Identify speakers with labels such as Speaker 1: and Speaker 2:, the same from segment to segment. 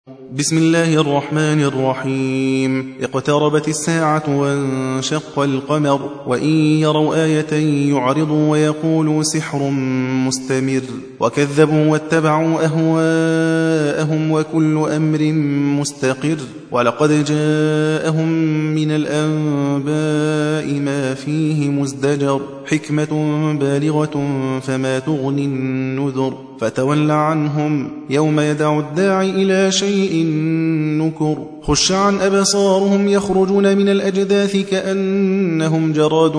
Speaker 1: بسم الله الرحمن الرحيم. اقتربت الساعة وانشق القمر وإن يروا آية يعرضوا ويقولوا سحر مستمر وكذبوا واتبعوا أهواءهم وكل أمر مستقر ولقد جاءهم من الأنباء ما فيه مزدجر حكمة بالغة فما تغني النذر فتول عنهم يوم يدعو الداعي إلى شيء نكر خش عن أبصارهم يخرجون من الأجداث كأنهم جراد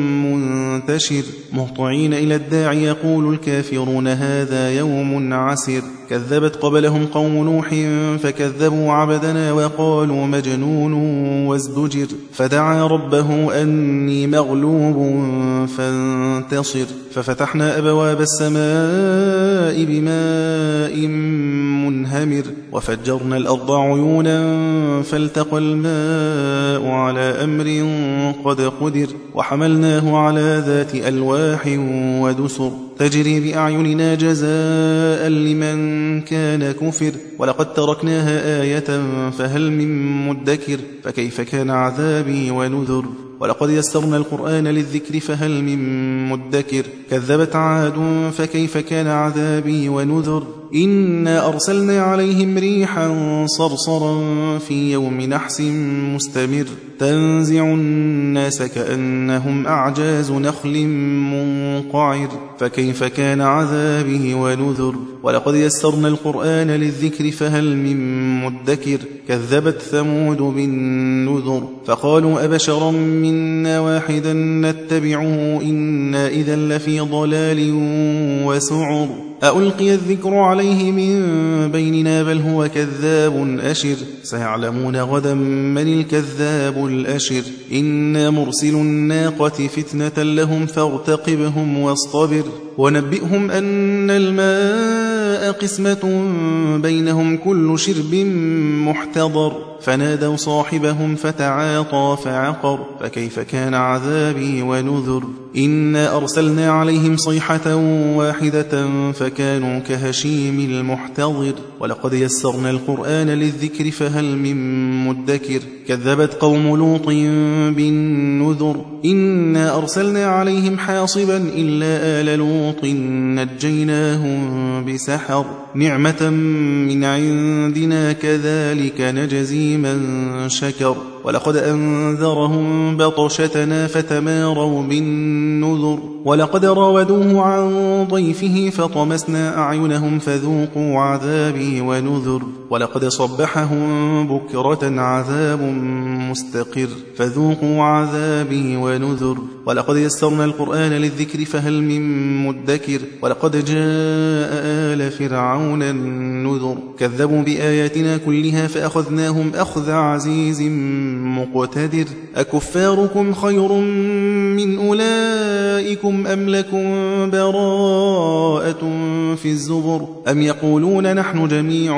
Speaker 1: منتشر مهطعين إلى الداعي يقول الكافرون هذا يوم عسر كذبت قبلهم قوم نوح فكذبوا عبدنا وقالوا مجنون وازدجر فدعا ربه أني مغلوب فانتصر ففتحنا أبواب السماء بماء منهمر وفجرنا الأرض عيونا فالتقى الماء على أمر قد قدر وحملناه على ذات ألواح ودسر تجري بأعيننا جزاء لمن كان كفر ولقد تركناها آية فهل من مدكر فكيف كان عذابي ونذر ولقد يسرنا القرآن للذكر فهل من مدكر كذبت عاد فكيف كان عذابي ونذر إنا أرسلنا عليهم ريحا صرصرا في يوم نحس مستمر تنزع الناس كأنهم أعجاز نخل منقعر فكيف كان عذابه ونذر ولقد يسرنا القرآن للذكر فهل من مدكر كذبت ثمود بالنذر فقالوا أبشرا منا واحدا نتبعه إنا إذا لفي ضلال وسعر ألقي الذكر عليه من بيننا بل هو كذاب أشر سيعلمون غدا من الكذاب الأشر إنا مرسل الناقة فتنة لهم فارتقبهم واصطبر ونبئهم أن الماء قسمة بينهم كل شرب محتضر فنادوا صاحبهم فتعاطى فعقر فكيف كان عذابي ونذر إنا أرسلنا عليهم صيحة واحدة فكانوا كهشيم المحتضر ولقد يسرنا القرآن للذكر فهل من مدكر كذبت قوم لوط بالنذر إنا أرسلنا عليهم حاصبا إلا آل لوط نجيناهم بسحر نعمة من عندنا كذلك نجزي من شكر ولقد أنذرهم بطشتنا فتماروا بالنذر ولقد راودوه عن ضيفه فطمسنا أعينهم فذوقوا عذابي ونذر ولقد صبحهم بكرة عذاب مستقر فذوقوا عذابي ونذر ولقد يسرنا القرآن للذكر فهل من مدكر ولقد جاء آل فرعون النذر كذبوا بآياتنا كلها فأخذناهم أخذ عزيز مقتدر أكفاركم خير من أولئكم أم لكم براءة في الزبر أم يقولون نحن جميع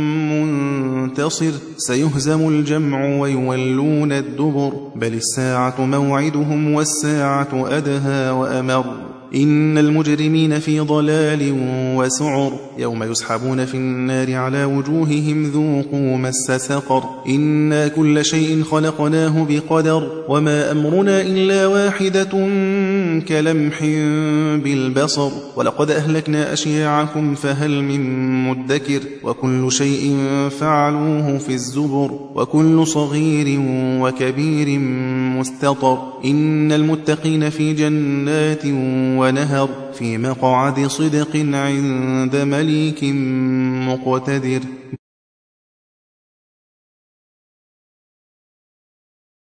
Speaker 1: منتصر سيهزم الجمع ويولون الدبر بل الساعة موعدهم والساعة أدهى وأمر إن المجرمين في ضلال وسعر يوم يسحبون في النار على وجوههم ذوقوا مس سقر إنا كل شيء خلقناه بقدر وما أمرنا إلا واحدة كلمح بالبصر ولقد أهلكنا أشياعكم فهل من مدكر وكل شيء فعلوه في الزبر وكل صغير وكبير مستطر إن المتقين في جنات ونهر في مقعد صدق عند مليك مقتدر